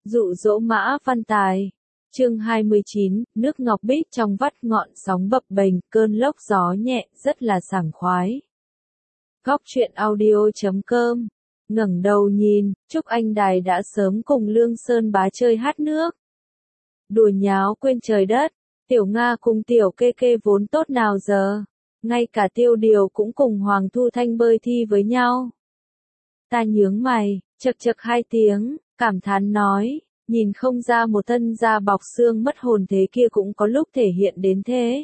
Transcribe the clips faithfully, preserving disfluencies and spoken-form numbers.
Dụ dỗ Mã Văn Tài. Chương hai mươi chín, nước ngọc bích trong vắt ngọn sóng bập bềnh, cơn lốc gió nhẹ, rất là sảng khoái. Góc truyện audio chấm com. Ngẩng đầu nhìn, Trúc Anh Đài đã sớm cùng Lương Sơn Bá chơi hát nước. Đùa nháo quên trời đất, Tiểu Nga cùng Tiểu Kê Kê vốn tốt nào giờ, ngay cả Tiêu Điều cũng cùng Hoàng Thu Thanh bơi thi với nhau. Ta nhướng mày, chậc chậc hai tiếng, cảm thán nói, nhìn không ra một thân da bọc xương mất hồn thế kia cũng có lúc thể hiện đến thế.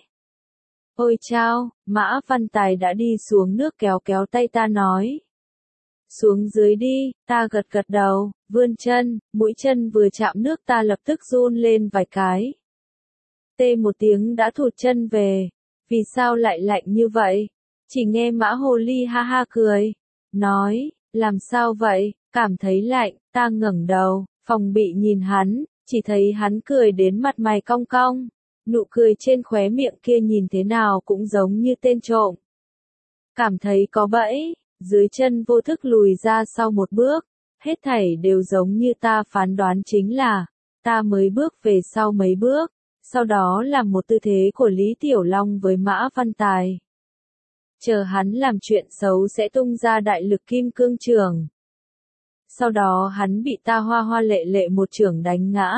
Ôi chao, Mã Văn Tài đã đi xuống nước kéo kéo tay ta nói. Xuống dưới đi, ta gật gật đầu, vươn chân, mũi chân vừa chạm nước ta lập tức run lên vài cái. Tê một tiếng đã thụt chân về, vì sao lại lạnh như vậy? Chỉ nghe Mã Hồ Ly ha ha cười, nói, làm sao vậy, cảm thấy lạnh, ta ngẩng đầu, phòng bị nhìn hắn, chỉ thấy hắn cười đến mặt mày cong cong, nụ cười trên khóe miệng kia nhìn thế nào cũng giống như tên trộm. Cảm thấy có bẫy, dưới chân vô thức lùi ra sau một bước, hết thảy đều giống như ta phán đoán chính là, ta mới bước về sau mấy bước, sau đó làm một tư thế của Lý Tiểu Long với Mã Văn Tài. Chờ hắn làm chuyện xấu sẽ tung ra đại lực kim cương trường. Sau đó hắn bị ta hoa hoa lệ lệ một chưởng đánh ngã.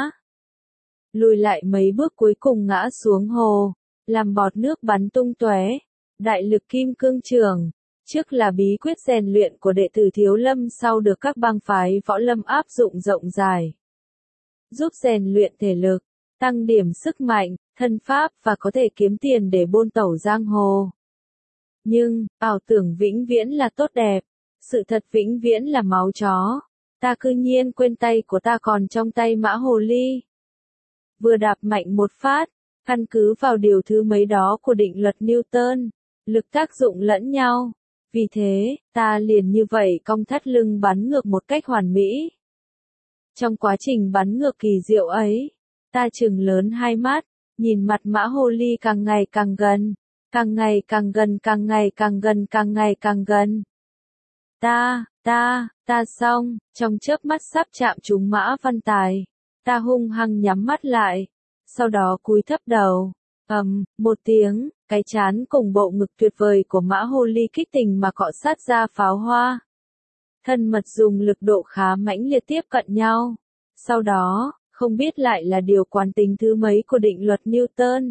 Lùi lại mấy bước cuối cùng ngã xuống hồ, làm bọt nước bắn tung tóe. Đại lực kim cương trường, trước là bí quyết rèn luyện của đệ tử Thiếu Lâm sau được các bang phái võ lâm áp dụng rộng dài. Giúp rèn luyện thể lực, tăng điểm sức mạnh, thân pháp và có thể kiếm tiền để bôn tẩu giang hồ. Nhưng, ảo tưởng vĩnh viễn là tốt đẹp, sự thật vĩnh viễn là máu chó. Ta cư nhiên quên tay của ta còn trong tay Mã Hồ Ly. Vừa đạp mạnh một phát, căn cứ vào điều thứ mấy đó của định luật Newton, lực tác dụng lẫn nhau. Vì thế, ta liền như vậy cong thắt lưng bắn ngược một cách hoàn mỹ. Trong quá trình bắn ngược kỳ diệu ấy, ta trừng lớn hai mắt, nhìn mặt Mã Hồ Ly càng ngày càng gần, càng ngày càng gần càng ngày càng gần càng ngày càng gần. Ta, ta, ta xong, trong chớp mắt sắp chạm trúng Mã Văn Tài, ta hung hăng nhắm mắt lại, sau đó cúi thấp đầu, ầm, một tiếng, cái trán cùng bộ ngực tuyệt vời của Mã Hồ Ly kích tình mà cọ sát ra pháo hoa. Thân mật dùng lực độ khá mãnh liệt tiếp cận nhau, sau đó, không biết lại là điều quán tính thứ mấy của định luật Newton.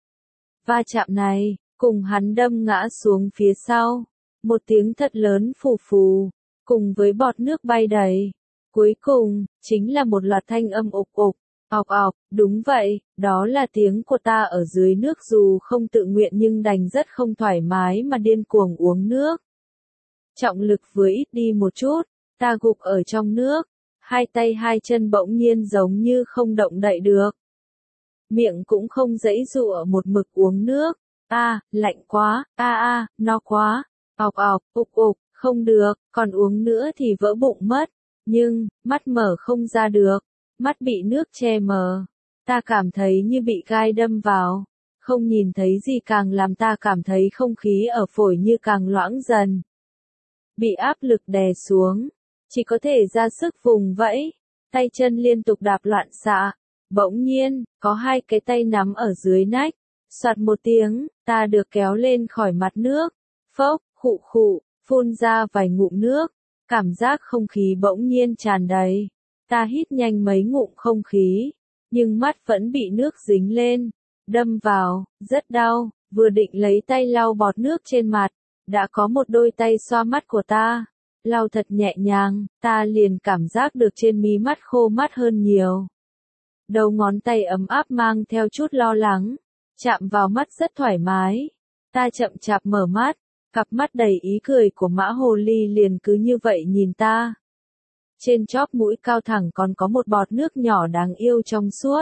Va chạm này, cùng hắn đâm ngã xuống phía sau. Một tiếng thật lớn phù phù, cùng với bọt nước bay đầy. Cuối cùng, chính là một loạt thanh âm ục ục, ọc ọc, đúng vậy, đó là tiếng của ta ở dưới nước dù không tự nguyện nhưng đành rất không thoải mái mà điên cuồng uống nước. Trọng lực vừa ít đi một chút, ta gục ở trong nước, hai tay hai chân bỗng nhiên giống như không động đậy được. Miệng cũng không giãy giụa một mực uống nước, a, à, lạnh quá, a à, a, à, no quá. Ọc ọc, ục ục, không được, còn uống nữa thì vỡ bụng mất. Nhưng, mắt mở không ra được, mắt bị nước che mờ. Ta cảm thấy như bị gai đâm vào, không nhìn thấy gì càng làm ta cảm thấy không khí ở phổi như càng loãng dần. Bị áp lực đè xuống, chỉ có thể ra sức vùng vẫy, tay chân liên tục đạp loạn xạ. Bỗng nhiên, có hai cái tay nắm ở dưới nách, soạt một tiếng, ta được kéo lên khỏi mặt nước, phốc. Khụ khụ, phun ra vài ngụm nước, cảm giác không khí bỗng nhiên tràn đầy. Ta hít nhanh mấy ngụm không khí, nhưng mắt vẫn bị nước dính lên, đâm vào, rất đau, vừa định lấy tay lau bọt nước trên mặt, đã có một đôi tay xoa mắt của ta, lau thật nhẹ nhàng, ta liền cảm giác được trên mí mắt khô mắt hơn nhiều. Đầu ngón tay ấm áp mang theo chút lo lắng, chạm vào mắt rất thoải mái, ta chậm chạp mở mắt. Cặp mắt đầy ý cười của Mã Hồ Ly liền cứ như vậy nhìn ta. Trên chóp mũi cao thẳng còn có một bọt nước nhỏ đáng yêu trong suốt.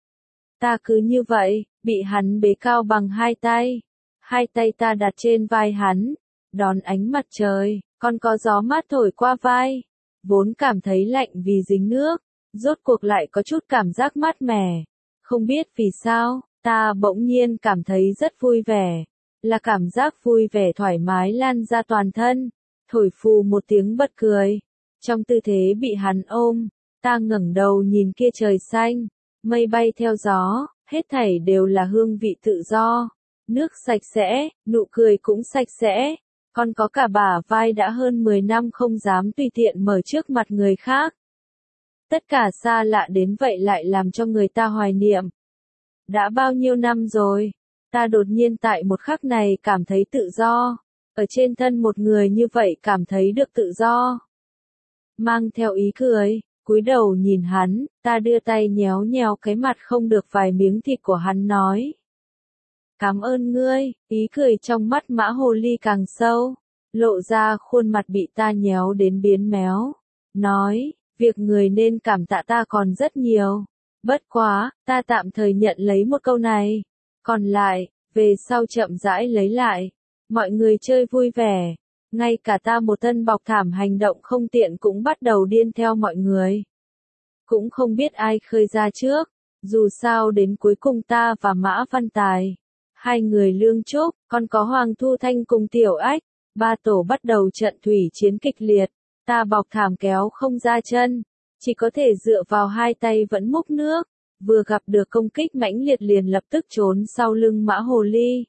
Ta cứ như vậy, bị hắn bế cao bằng hai tay. Hai tay ta đặt trên vai hắn, đón ánh mặt trời, còn có gió mát thổi qua vai. Vốn cảm thấy lạnh vì dính nước, rốt cuộc lại có chút cảm giác mát mẻ. Không biết vì sao, ta bỗng nhiên cảm thấy rất vui vẻ. Là cảm giác vui vẻ thoải mái lan ra toàn thân, thổi phù một tiếng bật cười. Trong tư thế bị hắn ôm, Ta ngẩng đầu nhìn kia trời xanh, mây bay theo gió, hết thảy đều là hương vị tự do. Nước sạch sẽ, nụ cười cũng sạch sẽ, còn có cả bả vai đã hơn mười năm không dám tùy tiện mở trước mặt người khác. Tất cả xa lạ đến vậy lại làm cho người ta hoài niệm. Đã bao nhiêu năm rồi, ta đột nhiên tại một khắc này cảm thấy tự do, ở trên thân một người như vậy cảm thấy được tự do. Mang theo ý cười, cúi đầu nhìn hắn, ta đưa tay nhéo nhéo cái mặt không được vài miếng thịt của hắn nói. Cảm ơn ngươi, ý cười trong mắt mã hồ ly càng sâu, lộ ra khuôn mặt bị ta nhéo đến biến méo. Nói, việc người nên cảm tạ ta còn rất nhiều. Bất quá, ta tạm thời nhận lấy một câu này. Còn lại, về sau chậm rãi lấy lại. Mọi người chơi vui vẻ. Ngay cả ta một thân bọc thảm hành động không tiện cũng bắt đầu điên theo mọi người. Cũng không biết ai khơi ra trước. Dù sao đến cuối cùng ta và Mã Văn Tài, hai người lương chúc, còn có Hoàng Thu Thanh cùng Tiểu Ách, ba tổ bắt đầu trận thủy chiến kịch liệt. Ta bọc thảm kéo không ra chân, chỉ có thể dựa vào hai tay vẫn múc nước, vừa gặp được công kích mãnh liệt liền lập tức trốn sau lưng mã hồ ly.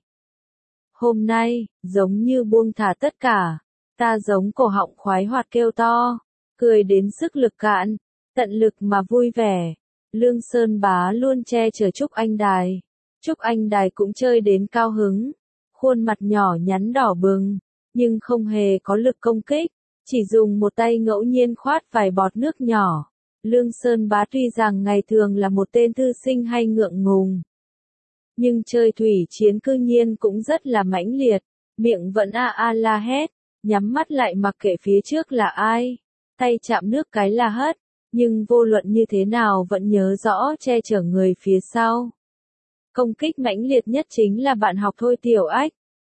Hôm nay, giống như buông thả tất cả, ta giống cổ họng khoái hoạt kêu to, cười đến sức lực cạn, tận lực mà vui vẻ. Lương Sơn Bá luôn che chở Trúc Anh Đài, Trúc Anh Đài cũng chơi đến cao hứng, khuôn mặt nhỏ nhắn đỏ bừng, nhưng không hề có lực công kích. Chỉ dùng một tay ngẫu nhiên khoát vài bọt nước nhỏ. Lương Sơn Bá tuy rằng ngày thường là một tên thư sinh hay ngượng ngùng, nhưng chơi thủy chiến cư nhiên cũng rất là mãnh liệt, miệng vẫn a a la hét, nhắm mắt lại mặc kệ phía trước là ai, tay chạm nước cái là hất, nhưng vô luận như thế nào vẫn nhớ rõ che chở người phía sau. Công kích mãnh liệt nhất chính là bạn học Thôi Tiểu Ách.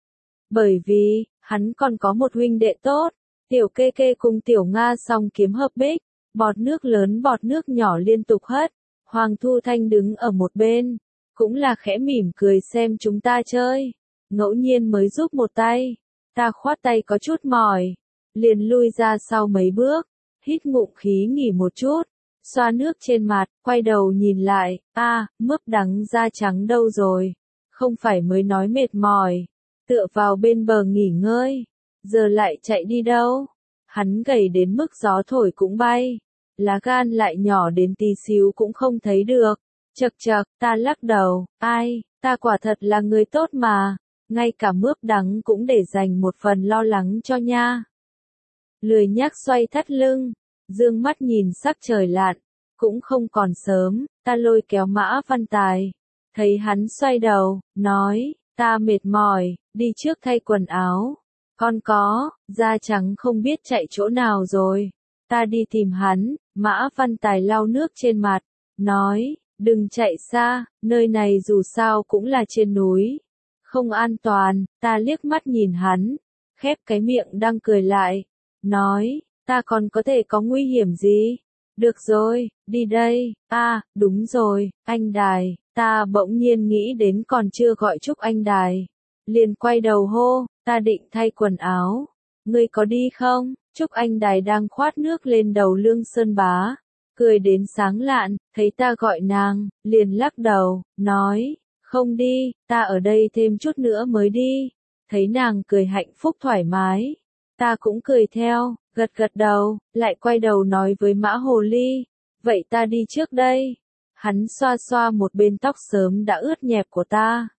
Bởi vì, hắn còn có một huynh đệ tốt. Tiểu Kê Kê cùng Tiểu Nga song kiếm hợp bích, bọt nước lớn bọt nước nhỏ liên tục hất. Hoàng Thu Thanh đứng ở một bên, cũng là khẽ mỉm cười xem chúng ta chơi, ngẫu nhiên mới giúp một tay. Ta khoát tay có chút mỏi, liền lui ra sau mấy bước, hít ngụm khí nghỉ một chút, xoa nước trên mặt, quay đầu nhìn lại, a, à, mướp đắng da trắng đâu rồi? Không phải mới nói mệt mỏi, tựa vào bên bờ nghỉ ngơi. Giờ lại chạy đi đâu? Hắn gầy đến mức gió thổi cũng bay, lá gan lại nhỏ đến tí xíu cũng không thấy được. Chậc chậc, ta lắc đầu, ai, ta quả thật là người tốt mà, ngay cả mướp đắng cũng để dành một phần lo lắng cho nha. Lười nhác xoay thắt lưng, dương mắt nhìn sắc trời lạn, cũng không còn sớm, ta lôi kéo Mã Văn Tài, thấy hắn xoay đầu, nói, ta mệt mỏi, đi trước thay quần áo. Con có, da trắng không biết chạy chỗ nào rồi. Ta đi tìm hắn, Mã Văn Tài lau nước trên mặt, nói, đừng chạy xa, nơi này dù sao cũng là trên núi. Không an toàn, ta liếc mắt nhìn hắn, khép cái miệng đang cười lại, nói, ta còn có thể có nguy hiểm gì? Được rồi, đi đây, à, đúng rồi, anh Đài, ta bỗng nhiên nghĩ đến còn chưa gọi Trúc Anh Đài. Liền quay đầu hô, ta định thay quần áo, ngươi có đi không? Trúc Anh Đài đang khoát nước lên đầu Lương Sơn Bá, cười đến sáng lạn, thấy ta gọi nàng, liền lắc đầu, nói, không đi, ta ở đây thêm chút nữa mới đi. Thấy nàng cười hạnh phúc thoải mái, ta cũng cười theo, gật gật đầu, lại quay đầu nói với Mã Hồ Ly, vậy ta đi trước đây. Hắn xoa xoa một bên tóc sớm đã ướt nhẹp của ta,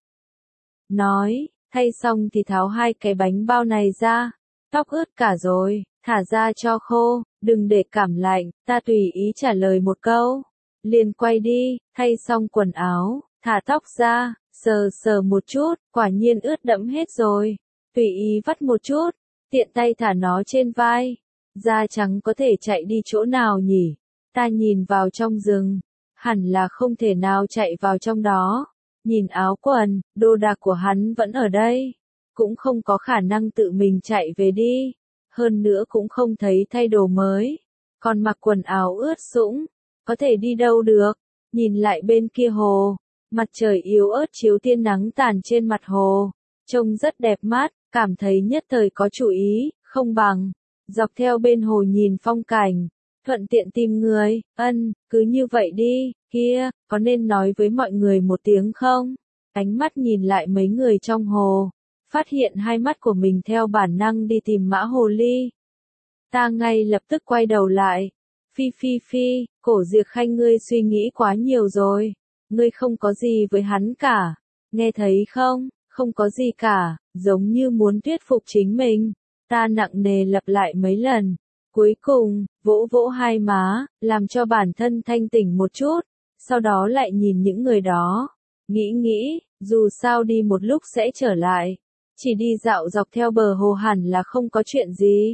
nói, thay xong thì tháo hai cái bánh bao này ra, tóc ướt cả rồi, thả ra cho khô, đừng để cảm lạnh. Ta tùy ý trả lời một câu, liền quay đi, thay xong quần áo, thả tóc ra, sờ sờ một chút, quả nhiên ướt đẫm hết rồi, tùy ý vắt một chút, tiện tay thả nó trên vai. Da trắng có thể chạy đi chỗ nào nhỉ? Ta nhìn vào trong rừng, hẳn là không thể nào chạy vào trong đó. Nhìn áo quần, đồ đạc của hắn vẫn ở đây, cũng không có khả năng tự mình chạy về đi, hơn nữa cũng không thấy thay đồ mới, còn mặc quần áo ướt sũng, có thể đi đâu được. Nhìn lại bên kia hồ, mặt trời yếu ớt chiếu tia nắng tàn trên mặt hồ, trông rất đẹp mắt, cảm thấy nhất thời có chủ ý, không bằng dọc theo bên hồ nhìn phong cảnh, Thuận tiện tìm người, ân, cứ như vậy đi, kia, có nên nói với mọi người một tiếng không? Ánh mắt nhìn lại mấy người trong hồ, phát hiện hai mắt của mình theo bản năng đi tìm mã hồ ly. Ta ngay lập tức quay đầu lại. Phi phi phi, Cổ Diệp Khanh ngươi suy nghĩ quá nhiều rồi. Ngươi không có gì với hắn cả. Nghe thấy không, không có gì cả, giống như muốn thuyết phục chính mình. Ta nặng nề lặp lại mấy lần. Cuối cùng, vỗ vỗ hai má, làm cho bản thân thanh tỉnh một chút. Sau đó lại nhìn những người đó. Nghĩ nghĩ, dù sao đi một lúc sẽ trở lại. Chỉ đi dạo dọc theo bờ hồ hẳn là không có chuyện gì.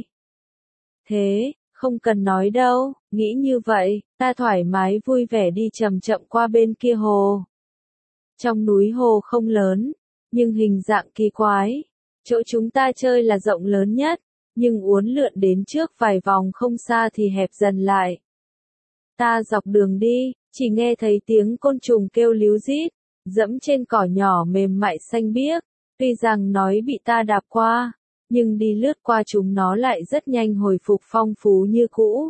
Thế, không cần nói đâu, nghĩ như vậy, ta thoải mái vui vẻ đi chậm chậm qua bên kia hồ. Trong núi hồ không lớn, nhưng hình dạng kỳ quái. Chỗ chúng ta chơi là rộng lớn nhất, nhưng uốn lượn đến trước vài vòng không xa thì hẹp dần lại. Ta dọc đường đi, chỉ nghe thấy tiếng côn trùng kêu líu rít, dẫm trên cỏ nhỏ mềm mại xanh biếc. Tuy rằng nói bị ta đạp qua, nhưng đi lướt qua chúng nó lại rất nhanh hồi phục phong phú như cũ.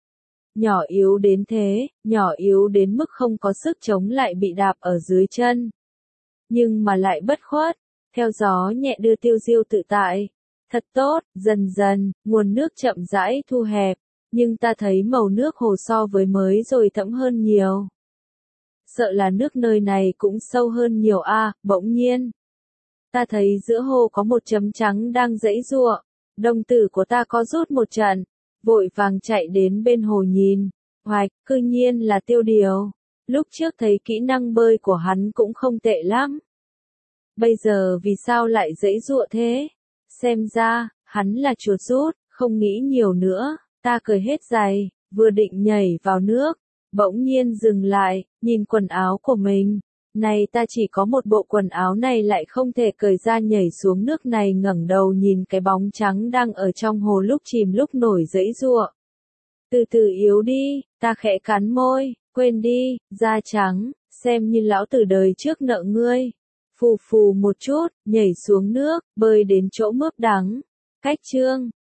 Nhỏ yếu đến thế, nhỏ yếu đến mức không có sức chống lại bị đạp ở dưới chân. Nhưng mà lại bất khuất, theo gió nhẹ đưa tiêu diêu tự tại. Thật tốt, dần dần, nguồn nước chậm rãi thu hẹp, nhưng ta thấy màu nước hồ so với mới rồi thẫm hơn nhiều. Sợ là nước nơi này cũng sâu hơn nhiều a, à, bỗng nhiên. Ta thấy giữa hồ có một chấm trắng đang giãy giụa, đồng tử của ta có rút một trận, vội vàng chạy đến bên hồ nhìn, hoạch, cư nhiên là Tiêu Điều. Lúc trước thấy kỹ năng bơi của hắn cũng không tệ lắm. Bây giờ vì sao lại giãy giụa thế? Xem ra, hắn là chuột rút, không nghĩ nhiều nữa, ta cởi hết giày, vừa định nhảy vào nước, bỗng nhiên dừng lại, nhìn quần áo của mình. Này ta chỉ có một bộ quần áo này lại không thể cởi ra nhảy xuống nước này, ngẩng đầu nhìn cái bóng trắng đang ở trong hồ lúc chìm lúc nổi giãy giụa. Từ từ yếu đi, ta khẽ cắn môi, quên đi, da trắng, xem như lão tử đời trước nợ ngươi. Phù phù một chút, nhảy xuống nước, bơi đến chỗ mướp đắng. Cách chương